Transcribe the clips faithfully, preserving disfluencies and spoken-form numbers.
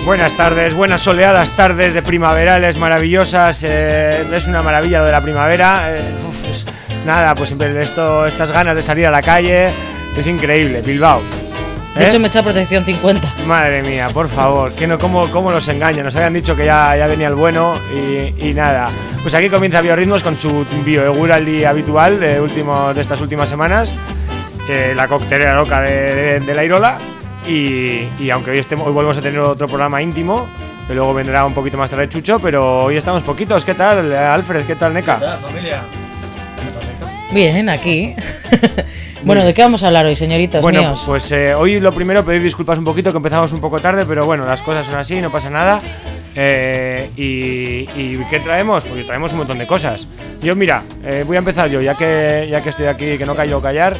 Buenas tardes, buenas soleadas tardes de primaverales maravillosas. Eh, es una maravilla lo de la primavera. Eh, uf, pues, nada, pues siempre esto, estas ganas de salir a la calle. Es increíble, Bilbao. ¿Eh? De hecho, me he echado protección cincuenta. Madre mía, por favor, que no, cómo, cómo nos engañan. Nos habían dicho que ya, ya venía el bueno y, y nada. Pues aquí comienza Biorritmos con su bioeguraldi habitual de, último, de estas últimas semanas. Eh, la coctelera loca de, de, de la Irola. Y, y aunque hoy, estemos, hoy volvemos a tener otro programa íntimo, que luego vendrá un poquito más tarde Chucho, pero hoy estamos poquitos. ¿Qué tal, Alfred? ¿Qué tal, Neca? ¿Qué tal, familia? Bien, aquí. Bueno, ¿de qué vamos a hablar hoy, señoritos bueno, míos? Pues eh, hoy lo primero, pedir disculpas un poquito, que empezamos un poco tarde, pero bueno, las cosas son así, no pasa nada. Eh, y, ¿Y qué traemos? Pues traemos un montón de cosas. Yo, mira, eh, voy a empezar yo, ya que, ya que estoy aquí, que no callo callar.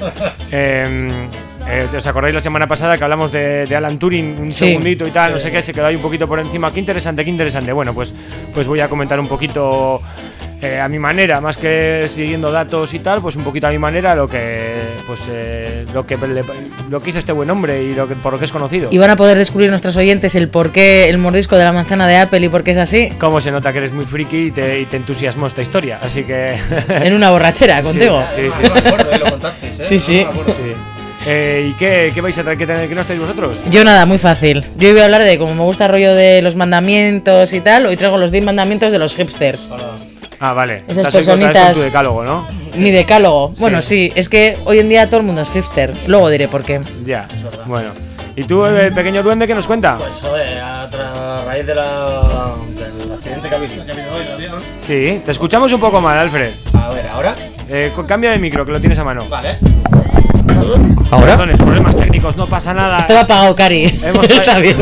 Eh, eh, ¿Os acordáis la semana pasada que hablamos de, de Alan Turing un sí. segundito y tal? Sí. No sé qué, se quedó ahí un poquito por encima. Qué interesante, qué interesante. Bueno, pues, pues voy a comentar un poquito... Eh, a mi manera, más que siguiendo datos y tal, pues un poquito a mi manera lo que pues eh, lo que le, lo que hizo este buen hombre y lo que, por lo que es conocido. Y van a poder descubrir nuestros oyentes el por qué el mordisco de la manzana de Apple y por qué es así. Cómo se nota que eres muy friki y te, y te entusiasmó esta historia, así que... En una borrachera, contigo. Sí, sí, No me acuerdo, eh, lo contasteis, ¿eh? Sí, sí. No me acuerdo. sí. Eh, ¿Y qué, qué vais a traer? ¿Qué, ¿Qué nos traéis vosotros? Yo nada, muy fácil. Yo voy a hablar de, como me gusta el rollo de los mandamientos y tal, hoy traigo los diez mandamientos de los hipsters. Hola. Ah, vale. Esas Estás hoy otra vez personitas- con tu decálogo, ¿no? Mi decálogo. Sí. Bueno, sí, es que hoy en día todo el mundo es hipster. Luego diré por qué. Ya, bueno. ¿Y tú, el pequeño duende, qué nos cuenta? Pues, joder, a, tra- a raíz de la, del accidente que ha habido, que ha habido hoy, ¿no, Diego? Sí, te escuchamos un poco mal, Alfred. A ver, ¿ahora? Eh, cu- cambia de micro, que lo tienes a mano. Vale. Perdones, problemas técnicos, no pasa nada. Estaba apagado, Cari. Hemos Está bien.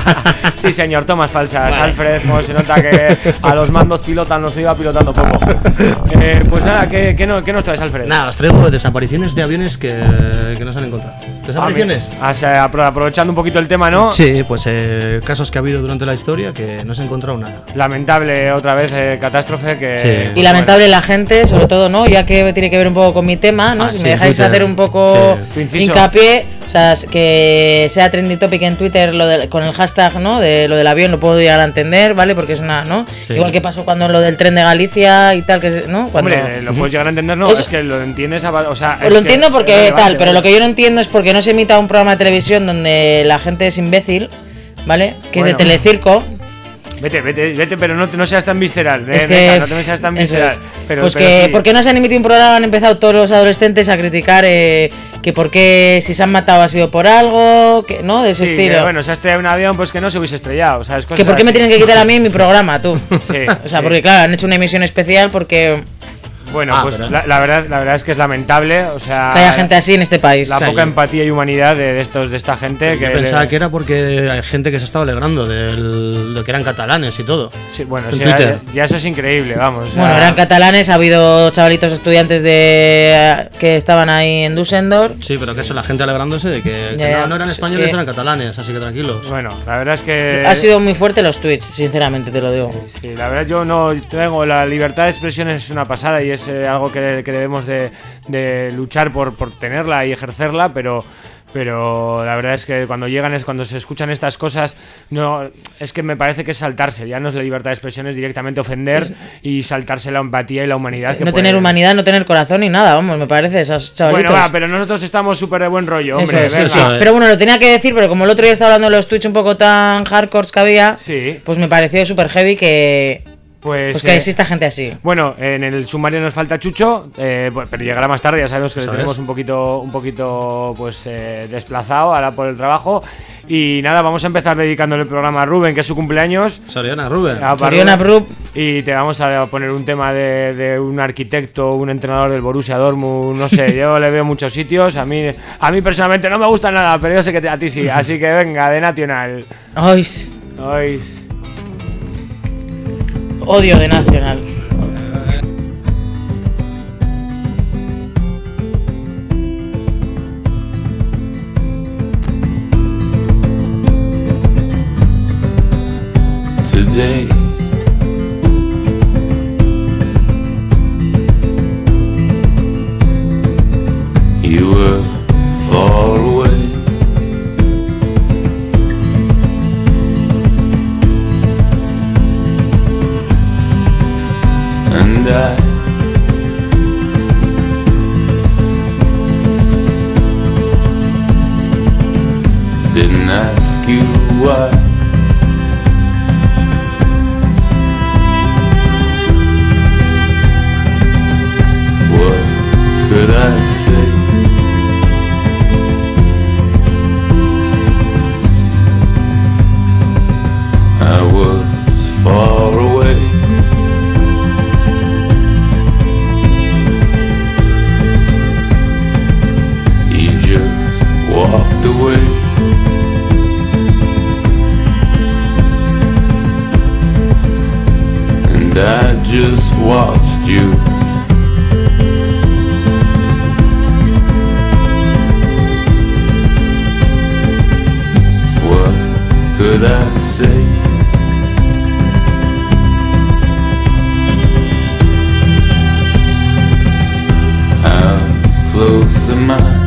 Sí, señor, tomas falsas, Vale. Alfred, como se nota que a los mandos pilotan, nos iba pilotando poco. Eh, pues nada, ¿qué, qué, no, ¿qué nos traes, Alfred? Nada, os traigo desapariciones de aviones que, que no se han encontrado. ¿Desapariciones? Ah, me- ah, apro- aprovechando un poquito el tema, ¿no? Sí, pues eh, casos que ha habido durante la historia que no se ha encontrado nada. Lamentable otra vez, eh, catástrofe que... Sí. Y lamentable la gente, sobre todo, ¿no? Ya que tiene que ver un poco con mi tema, ¿no? Ah, si sí, me dejáis Twitter. hacer un poco Tu inciso. hincapié, o sea, es que sea trending topic en Twitter lo de- con el hashtag, ¿no? De lo del avión lo puedo llegar a entender, ¿vale? Porque es una, ¿no? Sí. Igual que pasó cuando lo del tren de Galicia y tal, que ¿no? Cuando... Hombre, lo puedes llegar a entender, no, Eso- es que lo entiendes, a- o sea... Pues es lo que entiendo es porque relevante, tal, pero ¿no? lo que yo no entiendo es porque no se emita un programa de televisión donde la gente es imbécil, ¿vale? Que Bueno. es de Telecirco. Vete, vete, vete, pero no, te- no seas tan visceral, Es eh, que, Neca, no te seas tan eso visceral. es. Pero, pues pero que, sí. ¿por qué no se han emitido un programa? Han empezado todos los adolescentes a criticar eh, que por qué si se han matado ha sido por algo, que no, de ese Sí, estilo. que, bueno, se ha estrellado un avión, pues que no se hubiese estrellado, ¿sabes? que por qué me tienen que quitar a mí mi programa, tú. Sí, O sea, sí. porque claro, han hecho una emisión especial porque Bueno, Ah, pues pero- la, la verdad, la verdad es que es lamentable, o sea... que haya gente así en este país. La Sí. poca empatía y humanidad de, de estos de esta gente que... Yo pensaba que era porque hay gente que se estaba alegrando del- de que eran catalanes y todo. Sí, bueno, en sí, Twitter. ya, ya eso es increíble, vamos. o sea, Bueno, eran catalanes, ha habido chavalitos estudiantes de que estaban ahí en Düsseldorf. Sí, pero que eso, la gente alegrándose de que, que Ya, ya. no, no eran Sí, españoles, sí. eran catalanes, así que tranquilos. Bueno, la verdad es que... Ha sido muy fuerte los tweets, sinceramente te lo digo. Sí, la verdad yo no tengo... La libertad de expresión es una pasada y es eh, algo que, que debemos de, de luchar por, por tenerla y ejercerla, pero... Pero la verdad es que cuando llegan, es cuando se escuchan estas cosas, no es que me parece que es saltarse, ya no es la libertad de expresión, es directamente ofender y saltarse la empatía y la humanidad. Que No puede- tener humanidad, no tener corazón ni nada, vamos, me parece, esos chavalitos. Bueno, va, pero nosotros estamos súper de buen rollo, Eso hombre. es, sí, venga. sí. Eso es. Pero bueno, lo tenía que decir, pero como el otro día estaba hablando de los Twitch un poco tan hardcore que había, Sí, pues me pareció súper heavy que, pues... pues que eh, exista gente así. Bueno, en el sumario nos falta Chucho, eh, pues, pero llegará más tarde, ya sabemos que le Eso tenemos es. un poquito, un poquito pues eh, desplazado ahora por el trabajo. Y nada, vamos a empezar dedicándole el programa a Rubén, que es su cumpleaños. Soriana, Rubén. A para Soriana Rubén. Brup. Y te vamos a poner un tema de, de un arquitecto, un entrenador del Borussia Dortmund, no sé, yo le veo en muchos sitios. A mí, a mí personalmente no me gusta nada, pero yo sé que te- a ti sí. Así que venga, de Nacional. Ay, Ay. odio de Nacional. Today you were far away. And I didn't ask you why. What could I say? I was far away. You just walked away. And I just watched you. What could I say? How close am I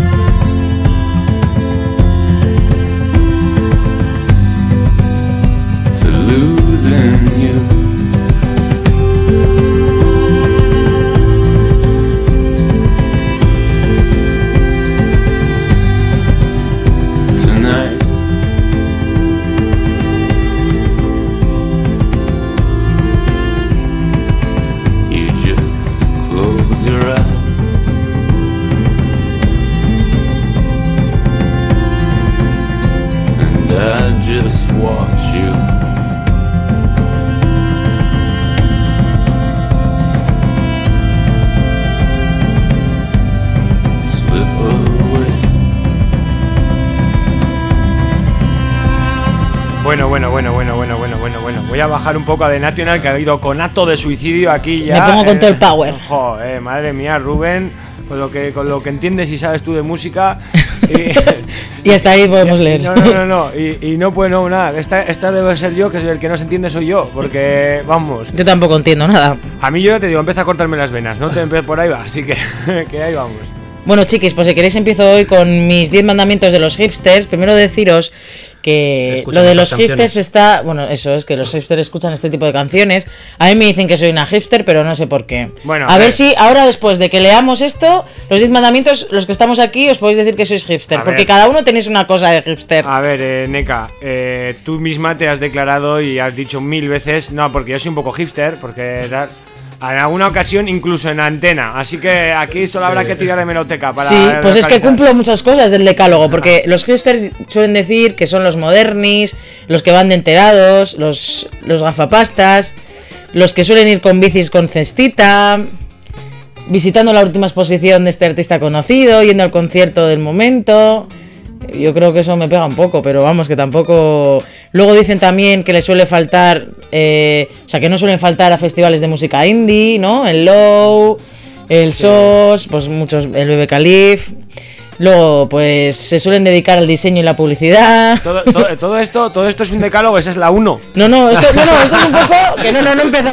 to losing you? Tonight you just close your eyes and I just watch you. Slip away. Bueno, bueno, bueno, bueno, bueno, bueno, bueno, bueno. Voy a bajar un poco a The National, que ha habido conato de suicidio aquí ya. Me pongo con eh, todo el power. Joder, madre mía, Rubén, con lo que con lo que entiendes y sabes tú de música. Y, Y hasta ahí podemos y- leer. No, no, no, no. Y, y no pues no, nada. Esta, esta debe ser yo, que el que no se entiende soy yo. Porque, vamos, Yo tampoco entiendo nada. a mí yo te digo, empieza a cortarme las venas, no te empieces por ahí va, así que, que ahí vamos. Bueno, chiquis, pues si queréis empiezo hoy con mis diez mandamientos de los hipsters. Primero deciros que Escuchan lo de estas los canciones. hipsters está... Bueno, eso es que los hipsters escuchan este tipo de canciones. A mí me dicen que soy una hipster, pero no sé por qué. Bueno, a, a ver. ver. si ahora después de que leamos esto, los diez mandamientos, los que estamos aquí, os podéis decir que sois hipster. A Porque ver. cada uno tenéis una cosa de hipster. A ver, eh, Neka, eh, tú misma te has declarado y has dicho mil veces, no, porque yo soy un poco hipster, porque tal, en alguna ocasión incluso en antena, así que aquí solo habrá que tirar de meroteca para Sí, pues es que localizar. cumplo muchas cosas del decálogo, porque los hipsters suelen decir que son los modernis, los que van de enterados, los, los gafapastas, los que suelen ir con bicis con cestita, visitando la última exposición de este artista conocido, yendo al concierto del momento. Yo creo que eso me pega un poco, pero vamos, que tampoco... Luego dicen también que les suele faltar... eh, o sea, que no suelen faltar a festivales de música indie, ¿no? El Low, el S O S, pues muchos... El Bebe Calif. Luego, pues se suelen dedicar al diseño y la publicidad. Todo, todo, todo esto, todo esto es un decálogo, esa es la uno. No, no, esto, no, no, esto es un poco... Que no, no, no empezamos.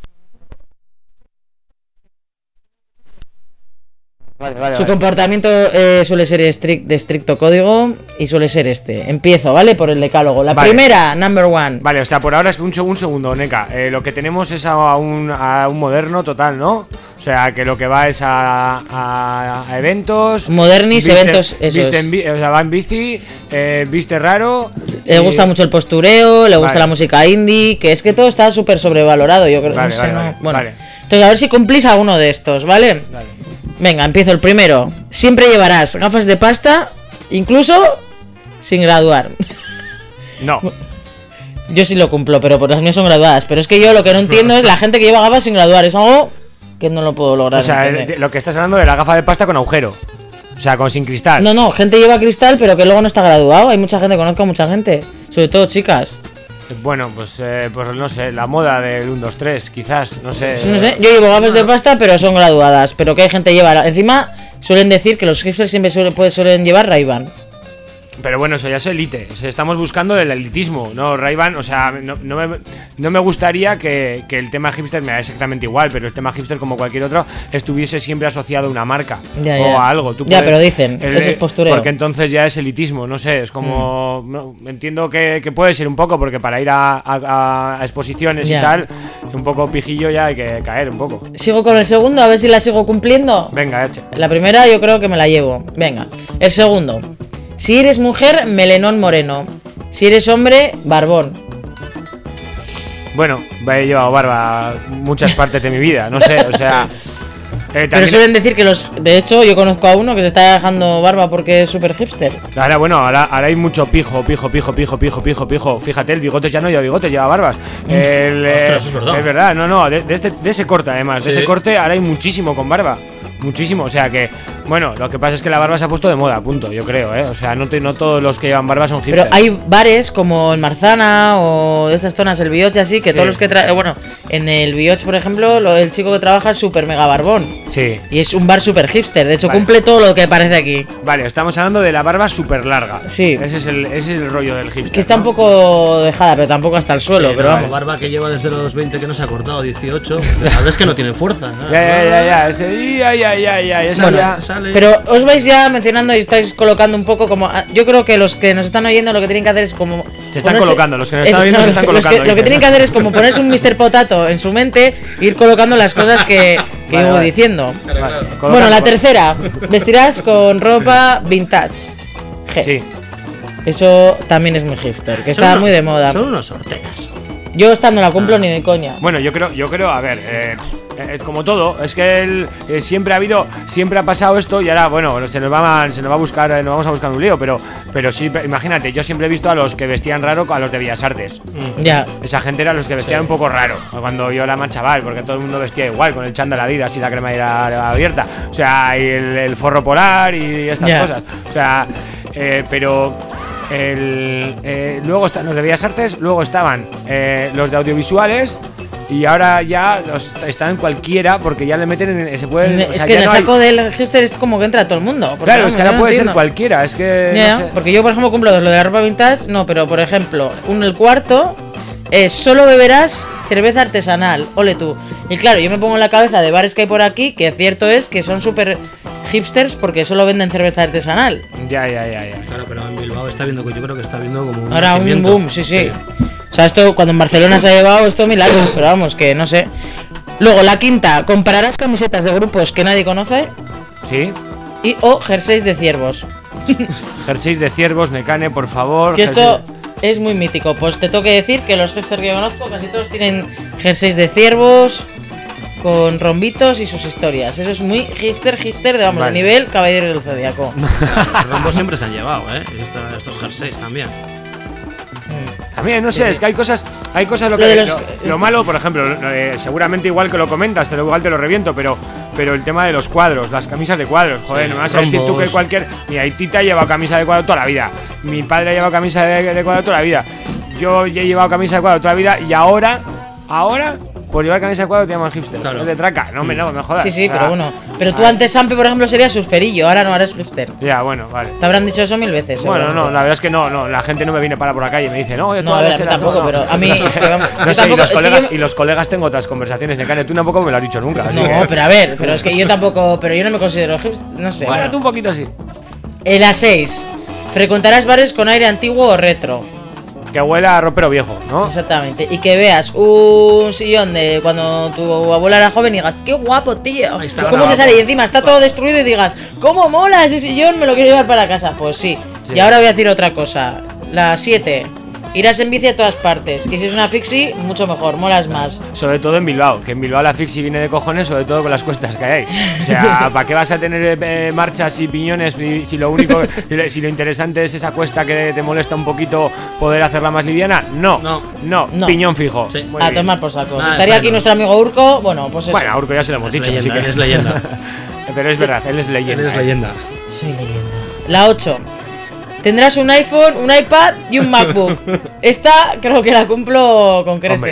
Vale, vale, Su comportamiento eh, suele ser estric- de estricto código y suele ser este. Empiezo, ¿vale? Por el decálogo. La Vale. primera, number one. Vale, o sea, por ahora es un, seg- un segundo, Neka. Eh, lo que tenemos es a un, a un moderno total, ¿no? O sea, que lo que va es a, a, a eventos. Modernis, viste- eventos, eso viste es. en bi- o sea, va en bici, eh, viste raro. Le y- gusta mucho el postureo, le gusta Vale. la música indie, que es que todo está súper sobrevalorado, yo creo. Vale, no sé, vale, no- vale, bueno. vale. Entonces, a ver si cumplís alguno de estos, ¿vale? Vale. Venga, empiezo el primero. Siempre llevarás gafas de pasta, incluso sin graduar. No. Yo sí lo cumplo, pero por las mías son graduadas. Pero es que yo lo que no entiendo es la gente que lleva gafas sin graduar. Es algo que no lo puedo lograr O sea, entender. de- lo que estás hablando de la gafa de pasta con agujero. O sea, con sin cristal. No, no, gente lleva cristal, pero que luego no está graduado. Hay mucha gente, conozco a mucha gente. Sobre todo chicas. Bueno, pues, eh, pues no sé, la moda del uno, dos, tres, quizás, no sé. Pues no sé, yo llevo gafas de pasta, pero son graduadas. Pero que hay gente que lleva. Encima, suelen decir que los hipsters siempre suele- puede- suelen llevar Ray-Ban. Pero bueno, eso ya es elite. O sea, estamos buscando el elitismo, ¿no? Ray-Ban, o sea, no, no, me, no me gustaría que, que el tema hipster me da exactamente igual, pero el tema hipster, como cualquier otro, estuviese siempre asociado a una marca ya, o ya. a algo. Tú ya, puedes, pero dicen, el, eso es postureo. Porque entonces ya es elitismo, no sé, es como... Mm. No, entiendo que, que puede ser un poco, porque para ir a, a, a exposiciones ya. y tal, un poco pijillo ya hay que caer un poco. Sigo con el segundo, a ver si la sigo cumpliendo. Venga, eche. La primera yo creo que me la llevo. Venga, el segundo. Si eres mujer, melenón moreno. Si eres hombre, barbón. Bueno, he llevado barba muchas partes de mi vida, no sé, o sea... Eh, Pero suelen decir que los... De hecho, yo conozco a uno que se está dejando barba porque es súper hipster. Ahora, bueno, ahora, ahora hay mucho pijo, pijo, pijo, pijo, pijo, pijo, pijo. Fíjate, el bigote ya no lleva bigote, lleva barbas. El, eh, Ostras, es verdad. Es verdad, no, no, de, de, este, de ese corte además. De Sí. ese corte ahora hay muchísimo con barba. Muchísimo, o sea que... Bueno, lo que pasa es que la barba se ha puesto de moda, punto, yo creo, ¿eh? O sea, no, te, no todos los que llevan barba son hipsters. Pero hay bares como en Marzana o de estas zonas, el Bioch así, que Sí. todos los que... Tra bueno, en el Bioch, por ejemplo, lo, el chico que trabaja es súper mega barbón. Sí. Y es un bar súper hipster, de hecho Vale. cumple todo lo que parece aquí. Vale, estamos hablando de la barba súper larga. Sí. Ese es el, ese es el rollo del hipster, Que está ¿no? un poco dejada, pero tampoco hasta el suelo, Sí, pero no, vamos. barba que lleva desde los veinte que no se ha cortado, dieciocho. La verdad es que no tiene fuerza. ¿no? Ya, ya, ya, ya, ese... Ya, ya, ya, ya, esa Bueno, ya... Sale. Pero os vais ya mencionando y estáis colocando un poco como... Yo creo que los que nos están oyendo lo que tienen que hacer es como... Se están ponerse- colocando, los que nos es- están oyendo no, se están los que- colocando, Lo que dicen. tienen que hacer es como ponerse un mister Potato en su mente e ir colocando las cosas que, que Vale, voy vale. diciendo. Vale, Bueno, colocando- la tercera. Vestirás con ropa vintage. G. Sí. Eso también es muy hipster, que Son está unos- muy de moda. Son unos sorteas. Yo esta no la cumplo ni de coña. Bueno, yo creo, yo creo, a ver, eh, eh, como todo, es que el, eh, siempre ha habido, siempre ha pasado esto y ahora, bueno, se nos va, a- se nos va a buscar, eh, nos vamos a buscar un lío, pero, pero sí, imagínate, yo siempre he visto a los que vestían raro a los de Bellas Artes. Ya. Esa gente era los que vestían un poco raro cuando yo era más chaval, porque todo el mundo vestía igual, con el chándal Adidas y la cremallera abierta, o sea, y el, el forro polar y estas Ya. cosas, o sea, eh, pero el, eh, luego están los de Bellas Artes, luego estaban eh, los de audiovisuales. Y ahora ya los, están cualquiera porque ya le meten en. Se puede, o Es sea, que ya en el no hay- saco del hipster es como que entra todo el mundo. porque Claro, vamos, es que yo ahora no puede ser entiendo. cualquiera, es que. Ya, no sé. porque yo por ejemplo cumplo dos, lo de la ropa vintage, no, pero por ejemplo, un el cuarto es solo beberás cerveza artesanal, ole tú. Y claro, yo me pongo en la cabeza de bares que hay por aquí, que cierto es que son súper hipsters porque solo venden cerveza artesanal. Ya, ya, ya, ya. Claro, pero en Bilbao está viendo, yo creo que está viendo como un Ahora un nacimiento. boom, sí, sí. O sea, esto cuando en Barcelona se ha llevado esto milagros, pero vamos, que no sé. Luego, la quinta, comprarás camisetas de grupos que nadie conoce ¿Sí? y o jerseys de ciervos. Jerseys de ciervos, Necane, por favor. Que esto jerseys- es muy mítico. Pues te tengo que decir que los hipsters que yo conozco casi todos tienen jerseys de ciervos con rombitos y sus historias. Eso es muy hipster, hipster de vamos, Vale. de nivel caballero del zodiaco. Los rombos siempre se han llevado, ¿eh? Y esta- estos jerseys también. También, no sé, es que hay cosas, hay cosas lo Lo que de lo, los- lo malo, por ejemplo, lo- eh, seguramente igual que lo comentas, te lo, igual te lo reviento, pero, pero el tema de los cuadros, las camisas de cuadros, joder, Sí, no me vas a decir tú rombos. que cualquier. Mi Aitita lleva camisa de cuadro toda la vida, mi padre ha llevado camisa de, de cuadro toda la vida, yo he llevado camisa de cuadro toda la vida y ahora, ahora, por llevar camisa de cuadro te llaman hipster, Claro. es de traca, no me, no me jodas. Sí, sí, o sea, pero bueno. Pero tú ah, antes, Sampe, por ejemplo, serías surferillo, ahora no, ahora eres hipster. Ya, bueno, vale. Te habrán dicho eso mil veces. Bueno, no, seguramente. la verdad es que no, no, la gente no me viene para por la calle y me dice, no, yo No, a ver, a mí tampoco, pero a mí, es que vamos, no yo sé, tampoco- y, los es que colegas, yo- y los colegas tengo otras conversaciones, Necane, tú tampoco me lo has dicho nunca. así No, que- pero a ver, pero es que yo tampoco, pero yo no me considero hipster, no sé. Bueno, bueno. tú un poquito así. En la seis, frecuentarás bares con aire antiguo o retro. Que huela a ropero viejo, ¿no? Exactamente. Y que veas un sillón de cuando tu abuela era joven y digas, qué guapo, tío. Ahí está. ¿Cómo se sale? Y encima está todo destruido y digas, ¿cómo mola ese sillón? Me lo quiero llevar para casa. Pues sí. Sí. Y ahora voy a decir otra cosa. La siete. Irás en bici a todas partes. Y si es una fixie, mucho mejor, molas más. Sobre todo en Bilbao, que en Bilbao la fixie viene de cojones, sobre todo con las cuestas que hay. O sea, ¿para qué vas a tener eh, marchas y piñones si, si lo único, si lo interesante es esa cuesta que te molesta un poquito poder hacerla más liviana? No, No. no, No. piñón fijo. Sí. Muy A bien. tomar por saco. Si Nada de estaría aquí frenos. nuestro amigo Urco, bueno, pues eso. Bueno, a Urco ya se lo hemos Es dicho, leyenda, así que. es leyenda. Pero es verdad, él es leyenda. Él es eh. leyenda. Soy leyenda. La ocho. Tendrás un iPhone, un iPad y un MacBook. Esta creo que la cumplo con Hombre, creces.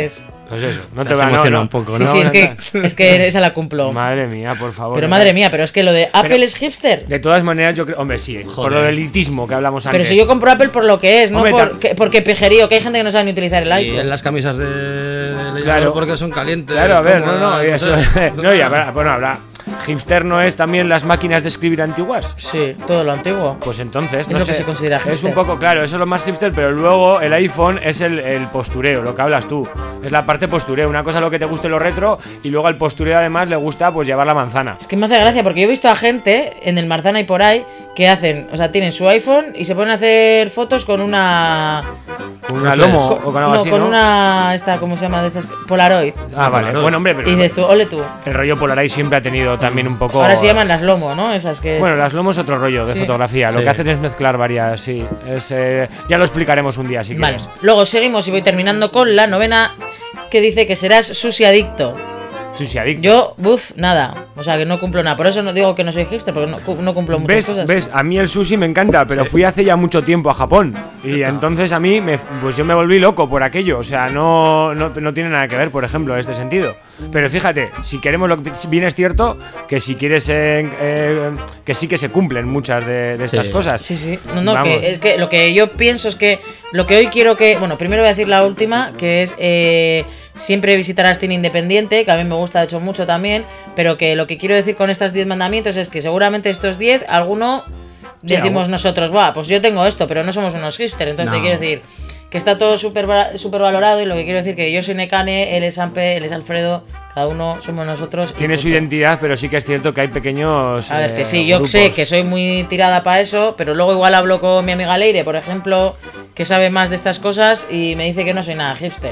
Pues eso, no Te te has va no, emocionado no. un poco, Sí, ¿no? sí, es que, es que esa la cumplo. Madre mía, por favor. Pero no madre te- mía, pero es que lo de Apple Pero- es hipster. De todas maneras, yo creo. Hombre, sí, por Joder. lo del elitismo que hablamos Pero antes. si yo compro Apple por lo que es, no Hombre, por, ta- que- porque pijerío, que hay gente que no sabe ni utilizar el Y iPhone. en las camisas de leñador Claro. porque son calientes. Claro, a ver, no, no, cómodas, y eso, sé. no, y habrá, bueno, habrá. Hipster no es también las máquinas de escribir antiguas. Sí, todo lo antiguo. Pues entonces, Es no lo sé, que se considera es hipster. un poco, claro, eso es lo más hipster, pero luego el iPhone es el, el postureo, lo que hablas tú. Es la parte postureo, una cosa lo que te guste lo retro y luego al postureo además le gusta pues llevar la manzana. Es que me hace gracia porque yo he visto a gente en el Marzana y por ahí que hacen, o sea, tienen su iPhone y se ponen a hacer fotos con una. Con una Reflex. lomo o con algo no, así, con ¿no? una. Esta, ¿cómo se llama? De estas. Polaroid. Ah, vale. Polaroid. Bueno, hombre, pero Y dices tú, ole tú. el rollo Polaroid siempre ha tenido también un poco. Ahora se llaman las Lomo, ¿no? Esas que. es- Bueno, las lomos otro rollo de Sí. fotografía. Lo Sí. que hacen es mezclar varias, sí. Es, eh, ya lo explicaremos un día si Vale. quieres. Luego seguimos y voy terminando con la novena que dice que serás sushi adicto. Sushi adicto. Yo, buf, nada. O sea, que no cumplo nada. Por eso no digo que no soy hipster, porque no, cu- no cumplo muchas ¿Ves? cosas. ¿Ves? A mí el sushi me encanta, pero fui hace ya mucho tiempo a Japón. Y entonces a mí, me, pues yo me volví loco por aquello. O sea, no, no, no tiene nada que ver, por ejemplo, en este sentido. Pero fíjate, si queremos lo que bien es cierto, que si quieres, eh, eh, que sí que se cumplen muchas de, de estas Sí. cosas. Sí, sí. No, no, Vamos. que es que lo que yo pienso es que lo que hoy quiero que. Bueno, primero voy a decir la última, que es eh, siempre visitarás cine independiente, que a mí me gusta, de hecho, mucho también. Pero que lo que quiero decir con estas diez mandamientos es que seguramente estos diez, alguno Sí, decimos algo. nosotros, buah, pues yo tengo esto, pero no somos unos hipster. Entonces te No. quiero decir que está todo súper va- súper valorado y lo que quiero decir que yo soy Nekane, él es Ampe, él es Alfredo, cada uno somos nosotros. y Tiene su punto. identidad, pero sí que es cierto que hay pequeños. A ver, que eh, sí, yo grupos. sé que soy muy tirada para eso, pero luego igual hablo con mi amiga Leire, por ejemplo, que sabe más de estas cosas y me dice que no soy nada hipster.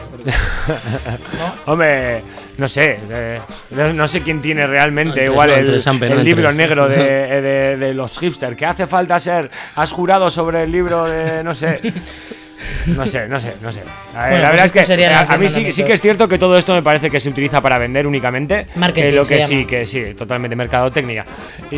Hombre, no sé, eh, no no sé quién tiene realmente No entres, igual no el, entres, Sampe, no el libro entres. negro de, de- de los hipsters. ¿Qué hace falta ser? ¿Has jurado sobre el libro de, no sé? No sé, no sé, no sé. A ver, Bueno, la pues verdad es que estos serían a, los a mí sí, mandamientos. sí que es cierto que todo esto me parece que se utiliza para vender únicamente. Marketing Eh, lo se que llama. sí, que sí, totalmente mercadotecnia. Y,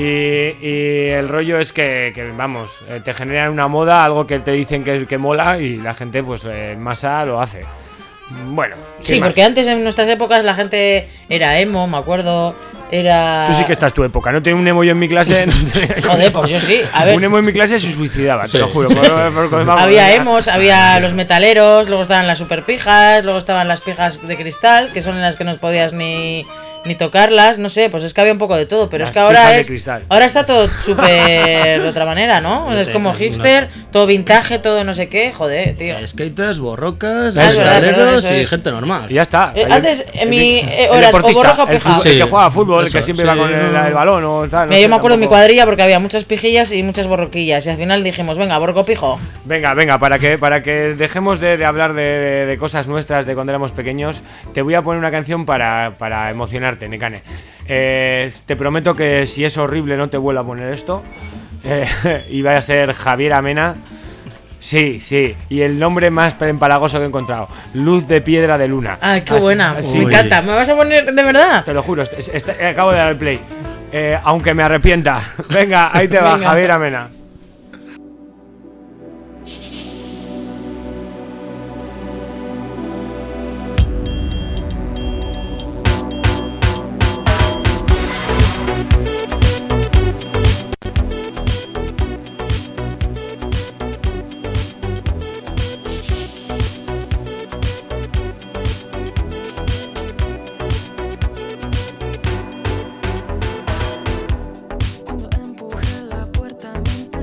y el rollo es que, que, vamos, eh, te generan una moda, algo que te dicen que, que mola y la gente, pues eh, en masa lo hace. Bueno, Sí, sin más. porque antes en nuestras épocas la gente era emo, me acuerdo, era... Tú sí que estás tu época, no tengo un emo yo en mi clase. Joder, pues yo sí, a ver... Un emo en mi clase se suicidaba, te Sí, lo juro. sí, por- sí. por- por- vamos, Había ya. emos, había los metaleros, luego estaban las superpijas, luego estaban las pijas de cristal, que son en las que no podías ni, ni tocarlas, no sé, pues es que había un poco de todo, pero Las es que ahora pijas de es cristal. ahora está todo súper de otra manera, ¿no? Es Sí, como no hipster, todo vintage, todo no sé qué, joder, tío. Skaters, borrocas, Ah, es verdad, metaleros eso y es. gente normal. Y ya está. Eh, Ahí antes, el- en mi, el- eh, el horas, o deportista, borroco o el, pija. fútbol- el Sí. que juega a fútbol, el que Eso, siempre sí, va con el, no. el balón o tal. no Mira, sé, yo me acuerdo de mi tampoco- cuadrilla porque había muchas pijillas y muchas borroquillas y al final dijimos, venga, borroco pijo. Venga, venga, para que, para que dejemos de, de hablar de, de- de cosas nuestras de cuando éramos pequeños, te voy a poner una canción para, para emocionarte, Nekane. Eh, te prometo que si es horrible no te vuelvo a poner esto. Eh, y va a ser Javier Amena. Sí, sí, y el nombre más empalagoso que he encontrado, Luz de Piedra de Luna. Ay, qué Así- buena, así- me Uy. encanta. ¿Me vas a poner de verdad? Te lo juro, est- est- est- acabo de dar el play. Eh, aunque me arrepienta. Venga, ahí te va, Venga. Javier Amena. Cuando empujé la puerta me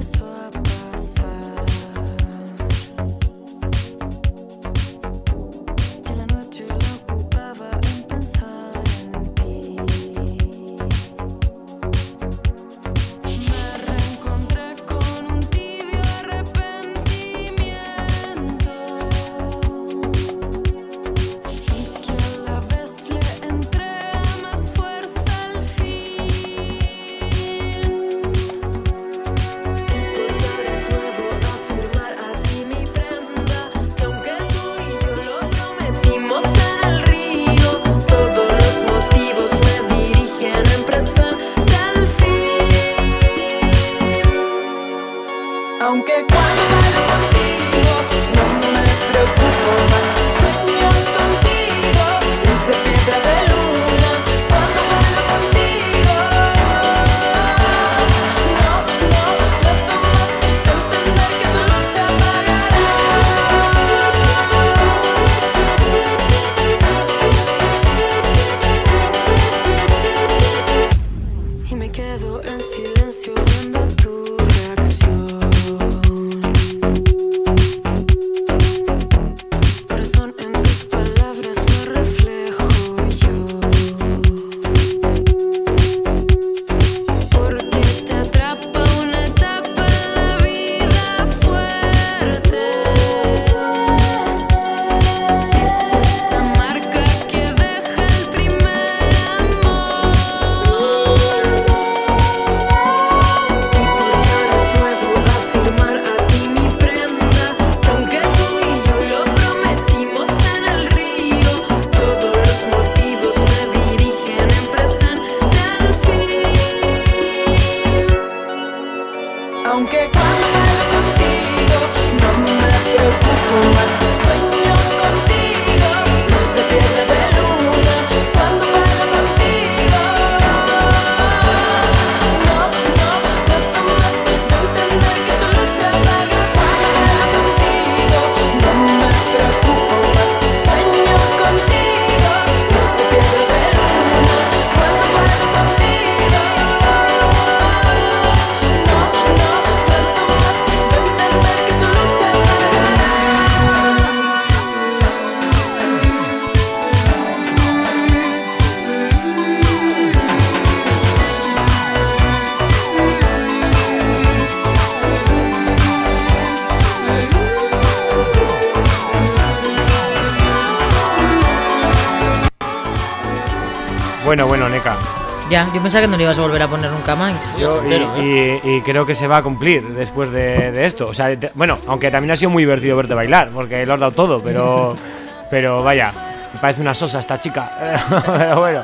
Bueno, bueno, Neca. Ya, yo pensaba que no le ibas a volver a poner nunca más. Yo, y, y, y creo que se va a cumplir después de, de esto. O sea, te, bueno, aunque también ha sido muy divertido verte bailar, porque lo has dado todo, pero, pero vaya, me parece una sosa esta chica. Pero bueno,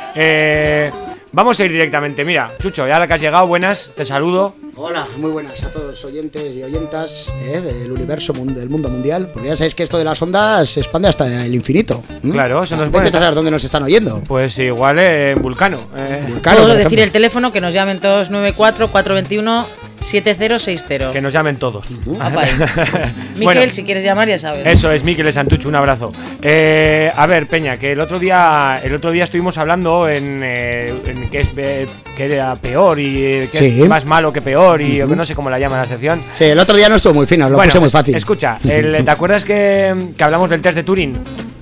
eh, vamos a ir directamente. Mira, Chucho, ya ahora que has llegado, buenas, te saludo. Hola, muy buenas a todos los oyentes y oyentas eh, del universo, del mundo mundial. Porque ya sabéis que esto de las ondas se expande hasta el infinito. ¿Mm? Claro, eso nos Vete pone. a saber dónde nos están oyendo. Pues igual eh, en Vulcano. Eh, Vulcano, Puedo por decir ejemplo. el teléfono, que nos llamen todos nueve cuatro cuatro dos uno siete cero seis cero. que nos llamen todos. Apa, ahí. Miquel, Bueno, si quieres llamar, ya sabes. eso es, Miquel de Santucho, un abrazo. Eh, a ver, Peña, que el otro día el otro día estuvimos hablando en, eh, en qué es eh, qué era peor y eh, qué Sí. es más malo que peor y uh-huh. no sé cómo la llama la sección. Sí, el otro día no estuvo muy fino, os lo Bueno, puse muy es- fácil. Escucha, el- ¿te acuerdas que, que hablamos del test de Turing?